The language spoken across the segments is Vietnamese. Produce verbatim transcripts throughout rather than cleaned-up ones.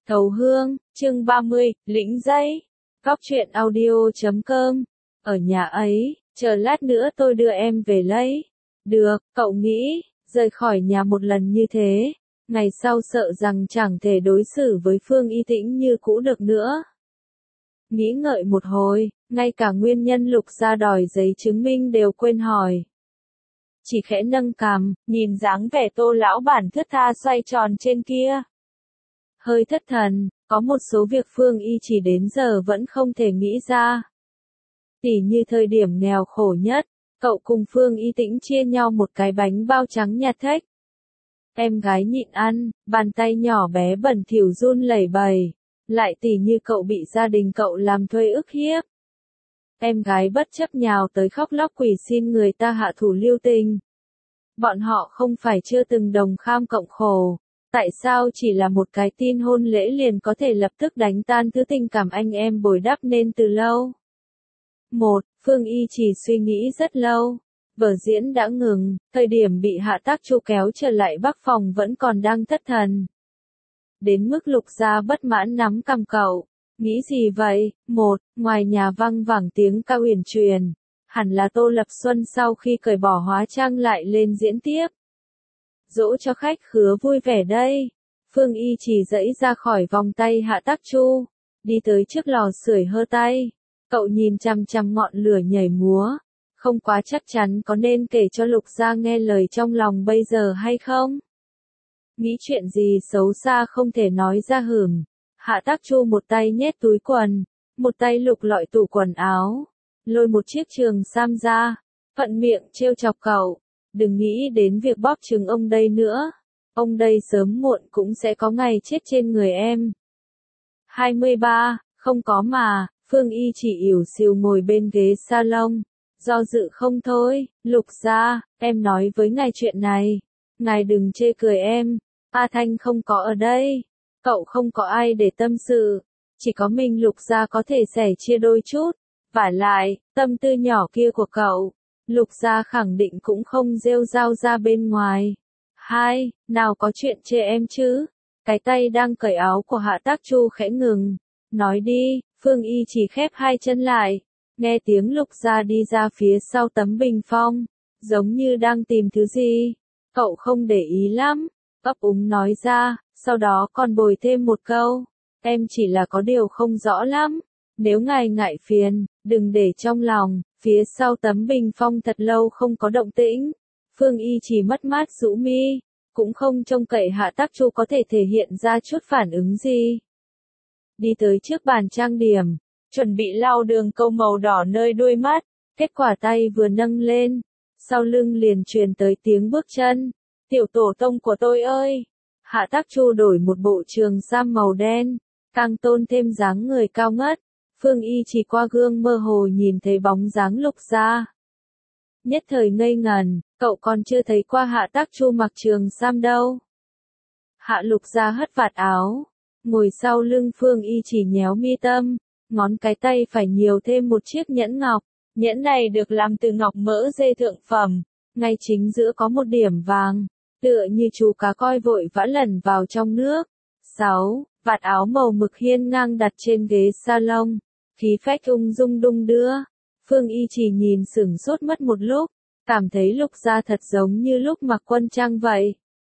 Thấu Hương, chương ba mươi, lĩnh dây. Góc truyện audio chấm com. Ở nhà ấy, chờ lát nữa tôi đưa em về lấy. Được, cậu nghĩ, rời khỏi nhà một lần như thế, ngày sau sợ rằng chẳng thể đối xử với Phương Y Tĩnh như cũ được nữa. Nghĩ ngợi một hồi, ngay cả nguyên nhân Lục gia đòi giấy chứng minh đều quên hỏi. Chỉ khẽ nâng cằm, nhìn dáng vẻ Tô lão bản thướt tha xoay tròn trên kia. Hơi thất thần, có một số việc Phương Y chỉ đến giờ vẫn không thể nghĩ ra. Tỉ như thời điểm nghèo khổ nhất, cậu cùng Phương Y Tĩnh chia nhau một cái bánh bao trắng nhạt thếch. Em gái nhịn ăn, bàn tay nhỏ bé bẩn thỉu run lẩy bẩy. Lại tỉ như cậu bị gia đình cậu làm thuê ức hiếp. Em gái bất chấp nhào tới khóc lóc quỳ xin người ta hạ thủ lưu tình. Bọn họ không phải chưa từng đồng kham cộng khổ. Tại sao chỉ là một cái tin hôn lễ liền có thể lập tức đánh tan thứ tình cảm anh em bồi đắp nên từ lâu? Một, Phương Y chỉ suy nghĩ rất lâu. Vở diễn đã ngừng, thời điểm bị Hạ Tác Chu kéo trở lại Bắc phòng vẫn còn đang thất thần. Đến mức Lục gia bất mãn nắm cằm cậu. Nghĩ gì vậy? Một, ngoài nhà văng vẳng tiếng ca uyển truyền. Hẳn là Tô Lập Xuân sau khi cởi bỏ hóa trang lại lên diễn tiếp. Dỗ cho khách khứa vui vẻ đây. Phương Y chỉ dẫy ra khỏi vòng tay Hạ Tác Chu, đi tới trước lò sưởi hơ tay. Cậu nhìn chằm chằm ngọn lửa nhảy múa, không quá chắc chắn có nên kể cho Lục gia nghe lời trong lòng bây giờ hay không. Nghĩ chuyện gì xấu xa không thể nói ra hửng. Hạ Tác Chu một tay nhét túi quần, một tay lục lọi tủ quần áo, lôi một chiếc trường sam ra, thuận miệng trêu chọc cậu. Đừng nghĩ đến việc bóp trứng ông đây nữa. Ông đây sớm muộn cũng sẽ có ngày chết trên người em. hai mươi ba, không có mà, Phương Y chỉ ỉu xìu ngồi bên ghế salon. Do dự không thôi, Lục gia, em nói với ngài chuyện này. Ngài đừng chê cười em, A Thanh không có ở đây. Cậu không có ai để tâm sự. Chỉ có mình Lục gia có thể sẻ chia đôi chút. Vả lại, tâm tư nhỏ kia của cậu, Lục gia khẳng định cũng không rêu rao ra bên ngoài. Hai, nào có chuyện chê em chứ? Cái tay đang cởi áo của Hạ Tác Chu khẽ ngừng. Nói đi, Phương Y chỉ khép hai chân lại. Nghe tiếng Lục gia đi ra phía sau tấm bình phong. Giống như đang tìm thứ gì. Cậu không để ý lắm. Ấp úng nói ra, sau đó còn bồi thêm một câu. Em chỉ là có điều không rõ lắm. Nếu ngài ngại phiền, đừng để trong lòng. Phía sau tấm bình phong thật lâu không có động tĩnh. Phương Y chỉ mất mát rũ mi, cũng không trông cậy Hạ Tác Chu có thể thể hiện ra chút phản ứng gì. Đi tới trước bàn trang điểm, chuẩn bị lau đường câu màu đỏ nơi đuôi mắt, kết quả tay vừa nâng lên, sau lưng liền truyền tới tiếng bước chân. Tiểu tổ tông của tôi ơi! Hạ Tác Chu đổi một bộ trường sam màu đen, càng tôn thêm dáng người cao ngất. Phương Y chỉ qua gương mơ hồ nhìn thấy bóng dáng Lục gia. Nhất thời ngây ngần, cậu còn chưa thấy qua Hạ Tác Chu mặc trường sam đâu. Hạ Lục gia hất vạt áo, ngồi sau lưng Phương Y chỉ nhéo mi tâm, ngón cái tay phải nhiều thêm một chiếc nhẫn ngọc. Nhẫn này được làm từ ngọc mỡ dê thượng phẩm, ngay chính giữa có một điểm vàng, tựa như chú cá coi vội vã lẩn vào trong nước. Sáu, vạt áo màu mực hiên ngang đặt trên ghế salon. Khí phách ung dung đung đưa. Phương Y chỉ nhìn sửng sốt mất một lúc, cảm thấy Lục gia thật giống như lúc mặc quân trang vậy.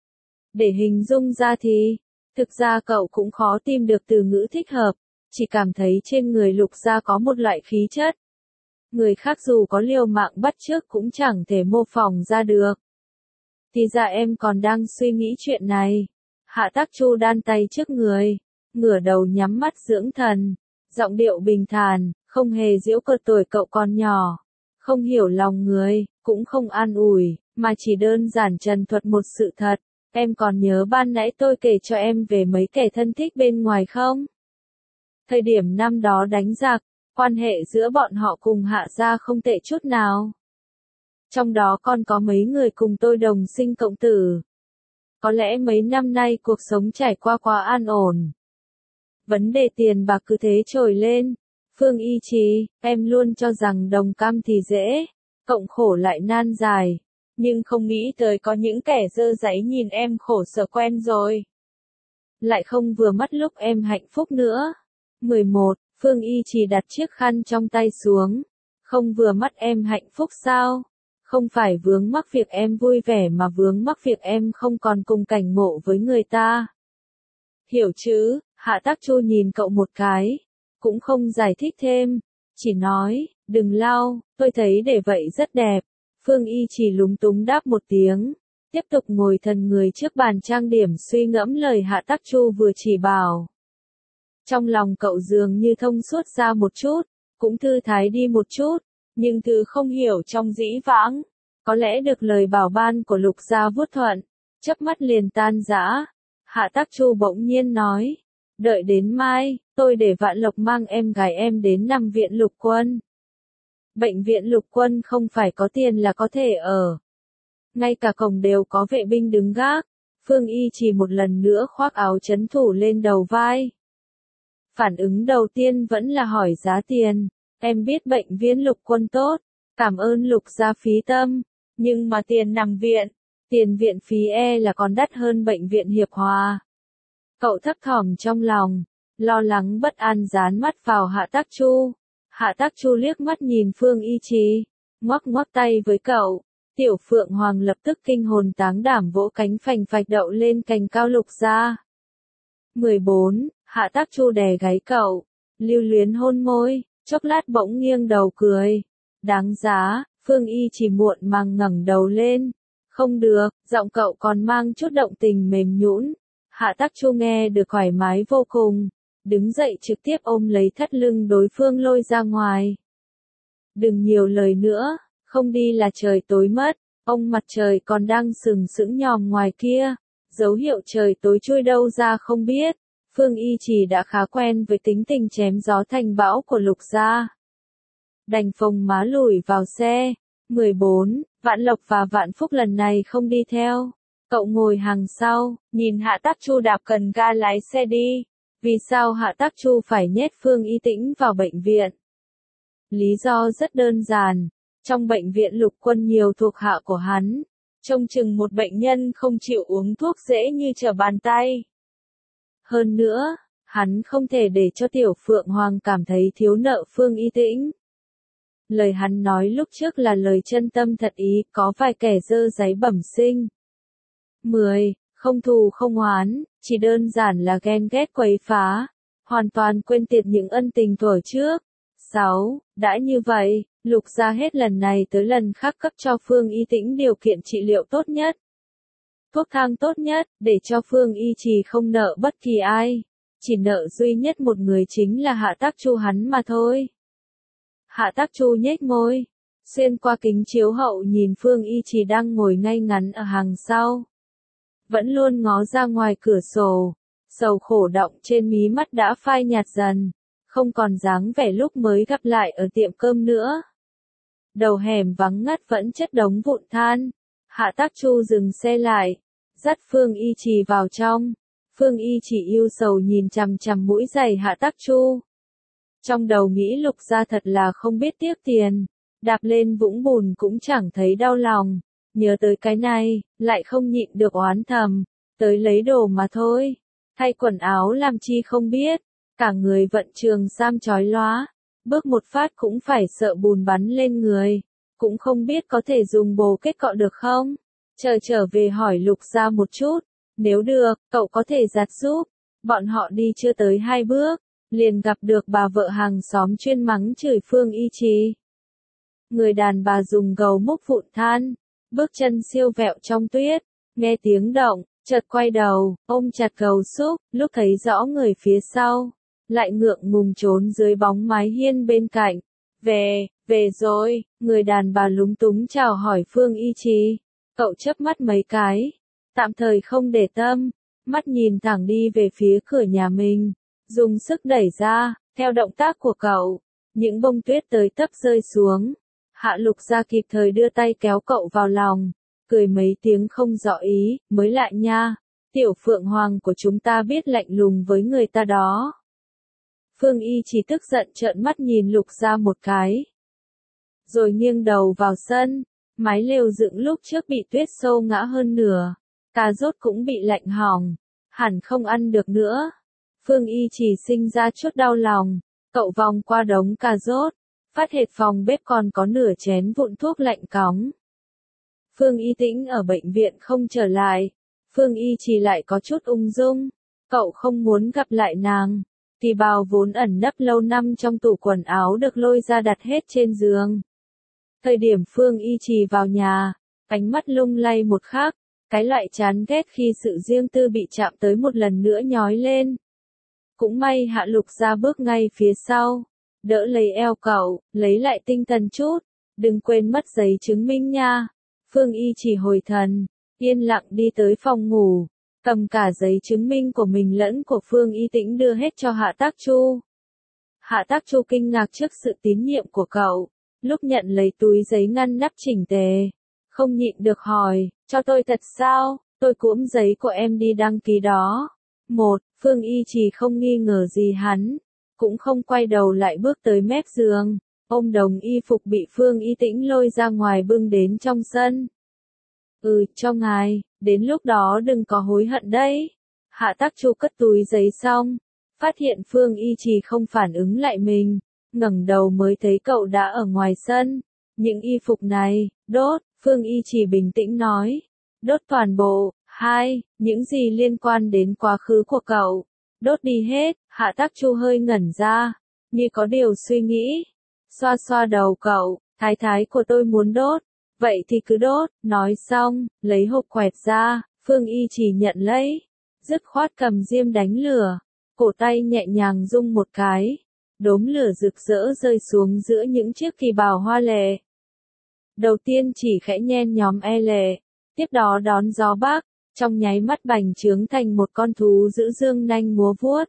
Để hình dung ra thì, thực ra cậu cũng khó tìm được từ ngữ thích hợp, chỉ cảm thấy trên người Lục gia có một loại khí chất. Người khác dù có liều mạng bắt chước cũng chẳng thể mô phỏng ra được. Thì ra em còn đang suy nghĩ chuyện này. Hạ Tác Chu đan tay trước người, ngửa đầu nhắm mắt dưỡng thần. Giọng điệu bình thản, không hề giễu cợt tuổi cậu còn nhỏ, không hiểu lòng người, cũng không an ủi, mà chỉ đơn giản trần thuật một sự thật. Em còn nhớ ban nãy tôi kể cho em về mấy kẻ thân thích bên ngoài không? Thời điểm năm đó đánh giặc, quan hệ giữa bọn họ cùng Hạ gia không tệ chút nào. Trong đó còn có mấy người cùng tôi đồng sinh cộng tử. Có lẽ mấy năm nay cuộc sống trải qua quá an ổn. Vấn đề tiền bạc cứ thế trồi lên. Phương Y chỉ, em luôn cho rằng đồng cam thì dễ, cộng khổ lại nan dài. Nhưng không nghĩ tới có những kẻ dơ giấy nhìn em khổ sở quen rồi. lại không vừa mắt lúc em hạnh phúc nữa. mười một. Phương Y Trì đặt chiếc khăn trong tay xuống. Không vừa mắt em hạnh phúc sao? Không phải vướng mắc việc em vui vẻ mà vướng mắc việc em không còn cùng cảnh ngộ với người ta. Hiểu chứ? Hạ Tắc Chu nhìn cậu một cái, cũng không giải thích thêm, chỉ nói, đừng lau, tôi thấy để vậy rất đẹp. Phương Y Trì lúng túng đáp một tiếng, tiếp tục ngồi thần người trước bàn trang điểm suy ngẫm lời Hạ Tắc Chu vừa chỉ bảo. Trong lòng cậu dường như thông suốt ra một chút, cũng thư thái đi một chút, nhưng thứ không hiểu trong dĩ vãng, có lẽ được lời bảo ban của Lục Gia vuốt thuận, chớp mắt liền tan rã. Hạ Tắc Chu bỗng nhiên nói, đợi đến mai, tôi để Vạn Lộc mang em gái em đến nằm viện Lục Quân. Bệnh viện Lục Quân không phải có tiền là có thể ở. Ngay cả cổng đều có vệ binh đứng gác. Phương Y chỉ một lần nữa khoác áo trấn thủ lên đầu vai. Phản ứng đầu tiên vẫn là hỏi giá tiền. Em biết bệnh viện Lục Quân tốt, cảm ơn Lục gia phí tâm, nhưng mà tiền nằm viện, tiền viện phí e là còn đắt hơn bệnh viện Hiệp Hòa. Cậu thấp thỏm trong lòng, lo lắng bất an dán mắt vào Hạ Tắc Chu. Hạ Tắc Chu liếc mắt nhìn Phương Y Trì, ngoắc ngoắc tay với cậu. Tiểu Phượng Hoàng lập tức kinh hồn táng đảm vỗ cánh phành phạch đậu lên cành cao Lục gia. mười bốn. Hạ Tắc Chu đè gáy cậu, lưu luyến hôn môi, chốc lát bỗng nghiêng đầu cười. Đáng giá. Phương Y Trì muộn màng ngẩng đầu lên. Không được, giọng cậu còn mang chút động tình mềm nhũn. Hạ Tắc Chu nghe được thoải mái vô cùng, đứng dậy trực tiếp ôm lấy thắt lưng đối phương lôi ra ngoài. Đừng nhiều lời nữa, không đi là trời tối mất, ông mặt trời còn đang sừng sững nhòm ngoài kia, dấu hiệu trời tối chui đâu ra không biết. Phương Y Trì đã khá quen với tính tình chém gió thành bão của Lục gia. Đành phồng má lùi vào xe. mười bốn. Vạn Lộc và Vạn Phúc lần này không đi theo. Cậu ngồi hàng sau, nhìn Hạ Tắc Chu đạp cần ga lái xe đi. Vì sao Hạ Tắc Chu phải nhét Phương Y Tĩnh vào bệnh viện? Lý do rất đơn giản. Trong bệnh viện Lục Quân nhiều thuộc hạ của hắn. Trông chừng một bệnh nhân không chịu uống thuốc dễ như trở bàn tay. Hơn nữa, hắn không thể để cho Tiểu Phượng Hoàng cảm thấy thiếu nợ Phương Y Tĩnh. Lời hắn nói lúc trước là lời chân tâm thật ý, có vài kẻ dơ giấy bẩm sinh. mười. Không thù không oán, chỉ đơn giản là ghen ghét quấy phá, hoàn toàn quên tiệt những ân tình thuở trước. sáu. Đã như vậy, Lục gia hết lần này tới lần khác cấp cho Phương Y Tĩnh điều kiện trị liệu tốt nhất, thuốc thang tốt nhất, để cho Phương Y Trì không nợ bất kỳ ai, chỉ nợ duy nhất một người chính là Hạ Tắc Chu hắn mà thôi. Hạ Tắc Chu nhếch môi, xuyên qua kính chiếu hậu nhìn Phương Y Trì đang ngồi ngay ngắn ở hàng sau. Vẫn luôn ngó ra ngoài cửa sổ, sầu khổ động trên mí mắt đã phai nhạt dần, không còn dáng vẻ lúc mới gặp lại ở tiệm cơm nữa. Đầu hẻm vắng ngắt vẫn chất đống vụn than. Hạ Tắc Chu dừng xe lại, dắt Phương Y Trì vào trong. Phương Y Trì yêu sầu nhìn chằm chằm mũi giày Hạ Tắc Chu. Trong đầu nghĩ Lục gia thật là không biết tiếc tiền, đạp lên vũng bùn cũng chẳng thấy đau lòng, nhớ tới cái này, lại không nhịn được oán thầm, tới lấy đồ mà thôi, thay quần áo làm chi không biết, cả người vận trường sam chói lóa, bước một phát cũng phải sợ bùn bắn lên người, cũng không biết có thể dùng bồ kết cọ được không, chờ trở về hỏi Lục gia một chút, nếu được, cậu có thể giặt giúp. Bọn họ đi chưa tới hai bước, liền gặp được bà vợ hàng xóm chuyên mắng chửi Phương Y Trì. Người đàn bà dùng gầu múc vụn than, bước chân siêu vẹo trong tuyết, nghe tiếng động, chợt quay đầu, ôm chặt gầu xúc, lúc thấy rõ người phía sau, lại ngượng ngùng trốn dưới bóng mái hiên bên cạnh. Về, về rồi, người đàn bà lúng túng chào hỏi Phương Y Trì. Cậu chớp mắt mấy cái, tạm thời không để tâm, mắt nhìn thẳng đi về phía cửa nhà mình, dùng sức đẩy ra, theo động tác của cậu, những bông tuyết tới tấp rơi xuống. Hạ Lục gia kịp thời đưa tay kéo cậu vào lòng, cười mấy tiếng không rõ ý, mới lại nha, Tiểu Phượng Hoàng của chúng ta biết lạnh lùng với người ta đó. Phương Y chỉ tức giận trợn mắt nhìn Lục gia một cái, rồi nghiêng đầu vào sân, mái lều dựng lúc trước bị tuyết sâu ngã hơn nửa, cà rốt cũng bị lạnh hỏng. hẳn không ăn được nữa. Phương Y chỉ sinh ra chút đau lòng, cậu vòng qua đống cà rốt, phát hiện phòng bếp còn có nửa chén vụn thuốc lạnh cóng. Phương Y Tĩnh ở bệnh viện không trở lại, Phương Y chỉ lại có chút ung dung, cậu không muốn gặp lại nàng. Kỳ bào vốn ẩn nấp lâu năm trong tủ quần áo được lôi ra đặt hết trên giường. Thời điểm Phương Y Trì vào nhà, ánh mắt lung lay một khắc, cái loại chán ghét khi sự riêng tư bị chạm tới một lần nữa nhói lên. Cũng may Hạ Lục Gia bước ngay phía sau, đỡ lấy eo cậu, lấy lại tinh thần chút, đừng quên mất giấy chứng minh nha. Phương Y Trì hồi thần, yên lặng đi tới phòng ngủ, cầm cả giấy chứng minh của mình lẫn của Phương Y Tĩnh đưa hết cho Hạ Tác Chu. Hạ Tác Chu kinh ngạc trước sự tín nhiệm của cậu, lúc nhận lấy túi giấy ngăn nắp chỉnh tề, không nhịn được hỏi, cho tôi thật sao, tôi cuỗm giấy của em đi đăng ký đó. Một, Phương Y Trì không nghi ngờ gì hắn, cũng không quay đầu lại bước tới mép giường, ôm đống y phục bị Phương Y Tĩnh lôi ra ngoài bưng đến trong sân. Ừ, cho ngài, đến lúc đó đừng có hối hận đấy. Hạ Tác Chu cất túi giấy xong, phát hiện Phương Y Trì không phản ứng lại mình, ngẩng đầu mới thấy cậu đã ở ngoài sân. Những y phục này, đốt, Phương Y Trì bình tĩnh nói. Đốt toàn bộ. Hai, những gì liên quan đến quá khứ của cậu, đốt đi hết. Hạ Tác Chu hơi ngẩn ra, như có điều suy nghĩ. Xoa xoa đầu cậu, thái thái của tôi muốn đốt, vậy thì cứ đốt. Nói xong, lấy hộp quẹt ra, Phương Y Trì nhận lấy, dứt khoát cầm diêm đánh lửa, cổ tay nhẹ nhàng rung một cái, đốm lửa rực rỡ rơi xuống giữa những chiếc kỳ bào hoa lệ. Đầu tiên chỉ khẽ nhen nhóm e lệ, tiếp đó đón gió bắc, trong nháy mắt bành trướng thành một con thú giữ dương nanh múa vuốt.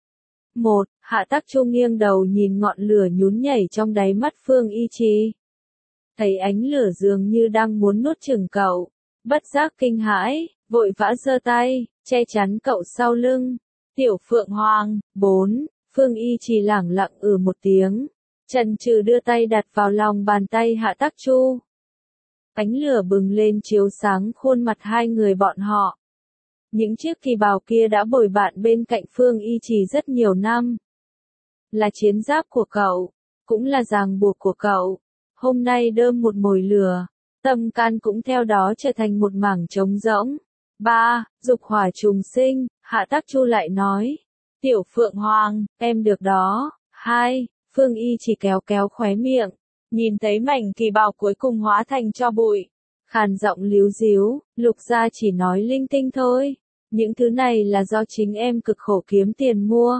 Một, Hạ Tác Chu nghiêng đầu nhìn ngọn lửa nhún nhảy trong đáy mắt Phương Y Trì. Thấy ánh lửa dường như đang muốn nuốt chửng cậu, bất giác kinh hãi, vội vã giơ tay, che chắn cậu sau lưng. Tiểu Phượng Hoàng. Bốn, Phương Y Trì lẳng lặng ừ một tiếng, chần chừ đưa tay đặt vào lòng bàn tay Hạ Tác Chu. Ánh lửa bừng lên chiếu sáng khuôn mặt hai người bọn họ. Những chiếc kỳ bào kia đã bồi bạn bên cạnh Phương Y Trì rất nhiều năm. Là chiến giáp của cậu, cũng là ràng buộc của cậu. Hôm nay đơm một mồi lửa, tâm can cũng theo đó trở thành một mảng trống rỗng. Ba, Dục hỏa trùng sinh, Hạ Tác Chu lại nói. Tiểu Phượng Hoàng, em được đó. Hai, Phương Y chỉ kéo kéo khóe miệng, nhìn thấy mảnh kỳ bào cuối cùng hóa thành tro bụi. Khàn giọng líu díu, Lục Gia chỉ nói linh tinh thôi. Những thứ này là do chính em cực khổ kiếm tiền mua.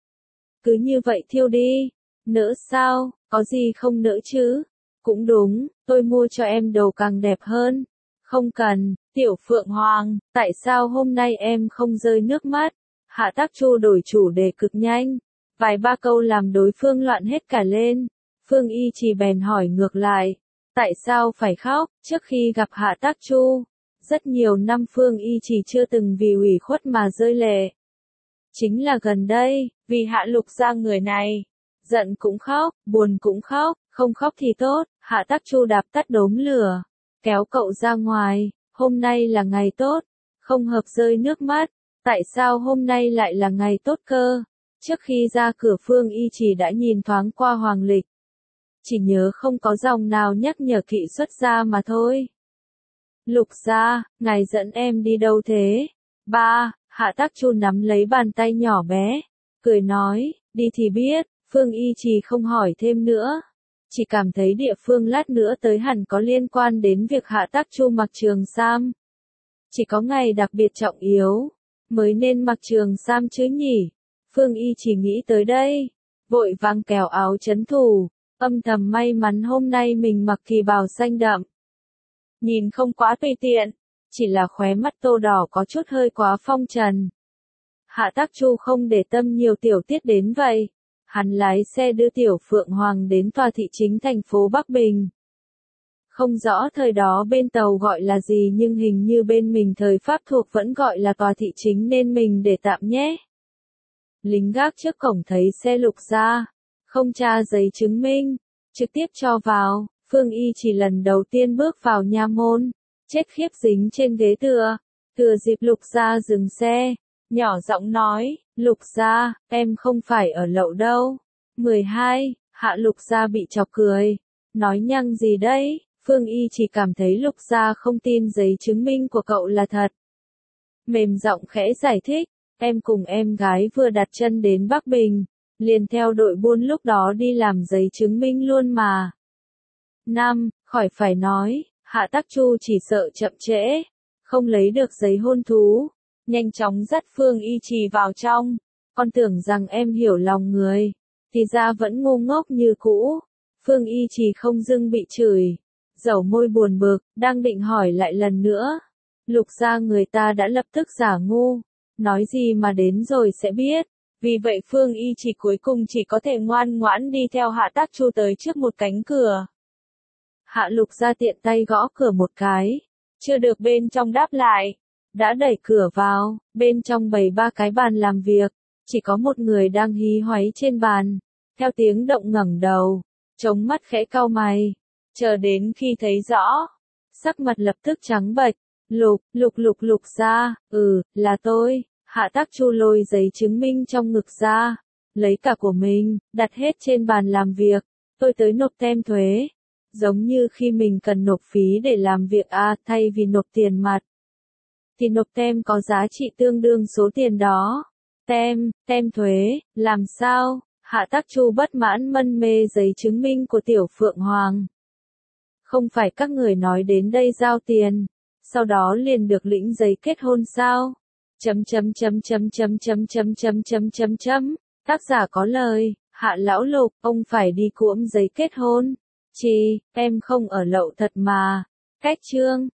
Cứ như vậy thiêu đi. Nỡ sao, có gì không nỡ chứ? Cũng đúng, tôi mua cho em đồ càng đẹp hơn. Không cần, Tiểu Phượng Hoàng, tại sao hôm nay em không rơi nước mắt? Hạ Tác Chu đổi chủ đề cực nhanh, vài ba câu làm đối phương loạn hết cả lên. Phương Y Trì bèn hỏi ngược lại, tại sao phải khóc? Trước khi gặp Hạ Tác Chu, rất nhiều năm Phương Y Trì chưa từng vì ủy khuất mà rơi lệ. Chính là gần đây, vì Hạ Lục Gia người này, giận cũng khóc, buồn cũng khóc, không khóc thì tốt. Hạ Tác Chu đạp tắt đốm lửa, kéo cậu ra ngoài. Hôm nay là ngày tốt, không hợp rơi nước mắt. Tại sao hôm nay lại là ngày tốt cơ? Trước khi ra cửa Phương Y Trì đã nhìn thoáng qua hoàng lịch, chỉ nhớ không có dòng nào nhắc nhở kỵ xuất gia mà thôi. Lục Gia, ngài dẫn em đi đâu thế? Ba, Hạ Tác Chu nắm lấy bàn tay nhỏ bé, cười nói, đi thì biết. Phương Y Trì không hỏi thêm nữa, chỉ cảm thấy địa phương lát nữa tới hẳn có liên quan đến việc Hạ Tác Chu mặc trường sam. Chỉ có ngày đặc biệt trọng yếu, mới nên mặc trường sam chứ nhỉ? Phương Y chỉ nghĩ tới đây, vội vàng kéo áo trấn thủ, âm thầm may mắn hôm nay mình mặc kỳ bào xanh đậm. Nhìn không quá tùy tiện, chỉ là khóe mắt tô đỏ có chút hơi quá phong trần. Hạ Tác Chu không để tâm nhiều tiểu tiết đến vậy. Hắn lái xe đưa Tiểu Phượng Hoàng đến tòa thị chính thành phố Bắc Bình. Không rõ thời đó bên tàu gọi là gì nhưng hình như bên mình thời Pháp thuộc vẫn gọi là tòa thị chính nên mình để tạm nhé. Lính gác trước cổng thấy xe Lục Gia, không tra giấy chứng minh, trực tiếp cho vào. Phương Y chỉ lần đầu tiên bước vào nha môn, chết khiếp dính trên ghế tựa. Thừa dịp Lục Gia dừng xe, nhỏ giọng nói, Lục gia, em không phải ở lậu đâu. mười hai, Hạ Lục gia bị chọc cười. Nói nhăng gì đấy, Phương Y chỉ cảm thấy Lục gia không tin giấy chứng minh của cậu là thật. Mềm giọng khẽ giải thích, em cùng em gái vừa đặt chân đến Bắc Bình, liền theo đội buôn lúc đó đi làm giấy chứng minh luôn mà. Năm, khỏi phải nói, Hạ Tắc Chu chỉ sợ chậm trễ, không lấy được giấy hôn thú, nhanh chóng dắt Phương Y Trì vào trong, con tưởng rằng em hiểu lòng người, thì ra vẫn ngu ngốc như cũ. Phương Y Trì không dưng bị chửi, dẩu môi buồn bực, đang định hỏi lại lần nữa. Lục gia người ta đã lập tức giả ngu, nói gì mà đến rồi sẽ biết. Vì vậy Phương Y Trì cuối cùng chỉ có thể ngoan ngoãn đi theo Hạ Tắc Chu tới trước một cánh cửa. Hạ Lục gia tiện tay gõ cửa một cái, chưa được bên trong đáp lại, đã đẩy cửa vào, bên trong bày ba cái bàn làm việc, chỉ có một người đang hí hoáy trên bàn, theo tiếng động ngẩng đầu, chống mắt khẽ cau mày, chờ đến khi thấy rõ, sắc mặt lập tức trắng bệch. Lục, lục lục lục gia, ừ, là tôi. Hạ Tắc Chu lôi giấy chứng minh trong ngực ra, lấy cả của mình, đặt hết trên bàn làm việc, tôi tới nộp tem thuế. Giống như khi mình cần nộp phí để làm việc à, thay vì nộp tiền mặt, thì nộp tem có giá trị tương đương số tiền đó. Tem, tem thuế, làm sao? Hạ Tắc Chu bất mãn mân mê giấy chứng minh của Tiểu Phượng Hoàng. Không phải các người nói đến đây giao tiền, sau đó liền được lĩnh giấy kết hôn sao? Chấm chấm chấm chấm chấm chấm chấm chấm chấm chấm chấm. Tác giả có lời, Hạ lão Lục, ông phải đi cuỗm giấy kết hôn. Chị, em không ở lậu thật mà. Cách chương